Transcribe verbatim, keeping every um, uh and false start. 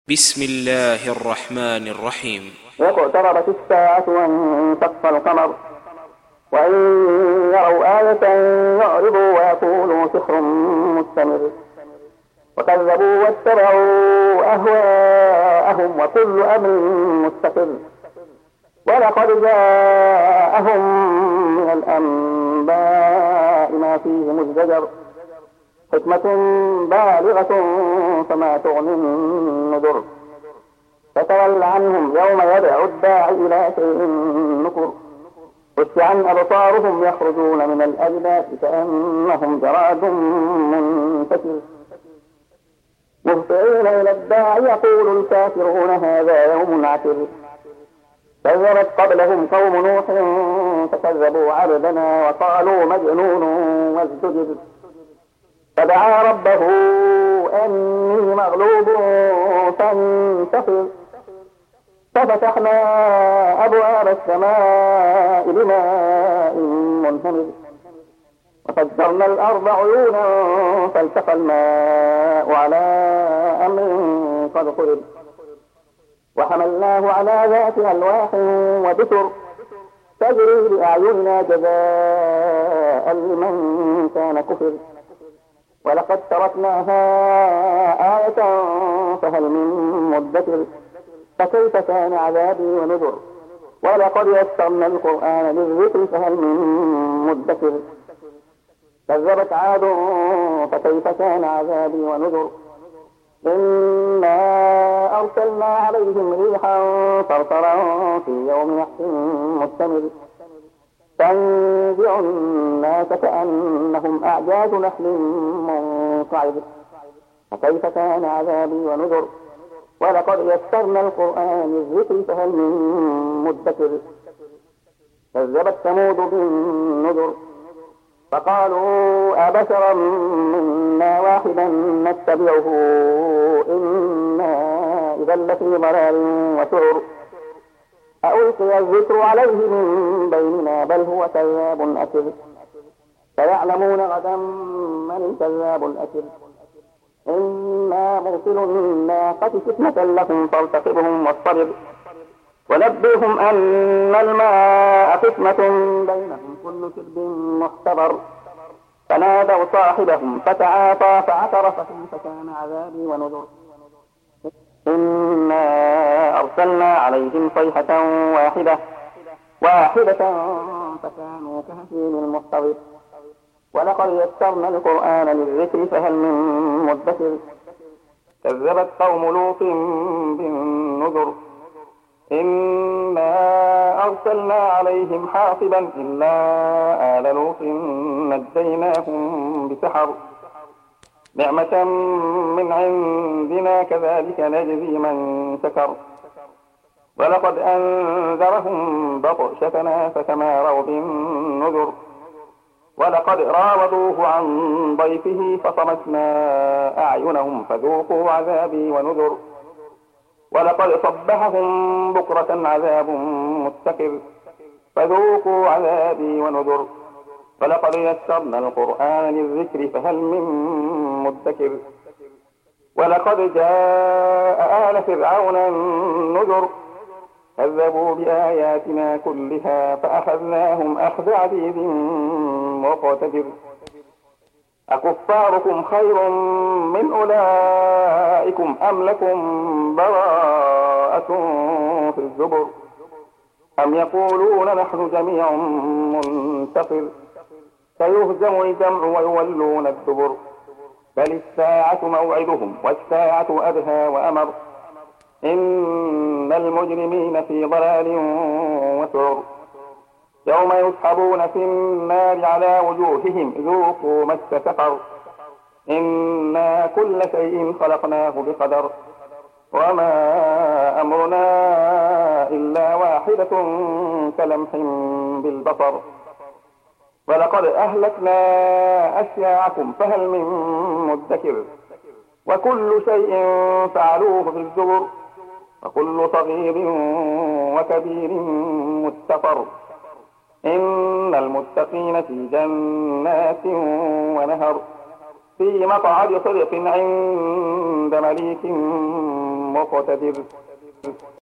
بسم الله الرحمن الرحيم. اقتربت الساعة وانشق القمر وإن يروا آية يعرضوا ويقولوا سحر مستمر وكذبوا واتبعوا أهواءهم وكل أمر مستقر ولقد جاءهم من الأنباء ما فيه مزدجر حكمة بالغة فما تغني النذر فتول عنهم يوم يدعو الداعي إلى شيء نكر خش عن أبصارهم يخرجون من الأجداث كأنهم جراد منتشر مهطعين إلى الداعي يقول الكافرون هذا يوم عسر كذبت قبلهم قوم نوح فكذبوا عبدنا وقالوا مجنون وازدجر فدعا ربه أني مغلوب فانتصر ففتحنا أبواب السماء بماء منهمر وفجرنا الأرض عيونا فالتقى الماء على أمر قد قدر وحملناه على ذات ألواح ودسر تجري بأعيننا جزاء لمن كان كفر ولقد تركناها آية فهل من مدكر فكيف كان عذابي ونذر ولقد يسرنا القرآن للذكر فهل من مدكر كذبت عاد فكيف كان عذابي ونذر إنا أرسلنا عليهم ريحا صرصرا في يوم نحس مستمر تنزع الناس كأنهم أعجاز نخل منقعر فكيف كان عذابي ونذر ولقد يسرنا القرآن للذكر فهل من مدكر كذبت ثمود بالنذر فقالوا أبشرا منا واحدا نتبعه إنا إذا لفي ضلال وسعر ألقي الذكر عليه من بيننا بل هو كذاب أشر سيعلمون غدا من الكذاب الأشر إنا مرسل الناقة فتنة لكم فارتقبهم واصطبر ونبئهم أن الماء فتنة بينهم كل شرب محتضر فنادوا صاحبهم فتعاطى فعثر فكيف كان عذابي ونذر إنا أرسلنا عليهم صيحة واحدة واحدة فكانوا كهشيم المحتضر ولقد يسرنا القرآن للذكر فهل من مدكر كذبت قوم لوط بالنذر إنا أرسلنا عليهم حاصبا إلا آل لوط نجيناهم بسحر نعمة من عندنا كذلك نجزي من شكر ولقد أنذرهم بطشتنا فتماروا بالنذر ولقد راودوه عن ضيفه فطمسنا أعينهم فذوقوا عذابي ونذر ولقد صبحهم بكرة عذاب مستقر فذوقوا عذابي ونذر ولقد يسرنا القرآن للذكر فهل من مدكر ولقد جاء آل فرعون النذر كذبوا بآياتنا كلها فأخذناهم أخذ عزيز مقتدر أكفاركم خير من أولئكم أم لكم براءة في الزبر أم يقولون نحن جميع منتصر سيهزم الجمع ويولون الدبر بل الساعة موعدهم والساعة أدهى وأمر إن المجرمين في ضلال وسعر يوم يسحبون في النار على وجوههم ذوقوا مس سقر إنا كل شيء خلقناه بقدر وما أمرنا إلا واحدة كلمح بالبصر ولقد أهلكنا أشياعكم فهل من مدكر وكل شيء فعلوه في الزبر وكل صغير وكبير مستقر إن المتقين في جنات ونهر في مقعد صدق عند مليك مقتدر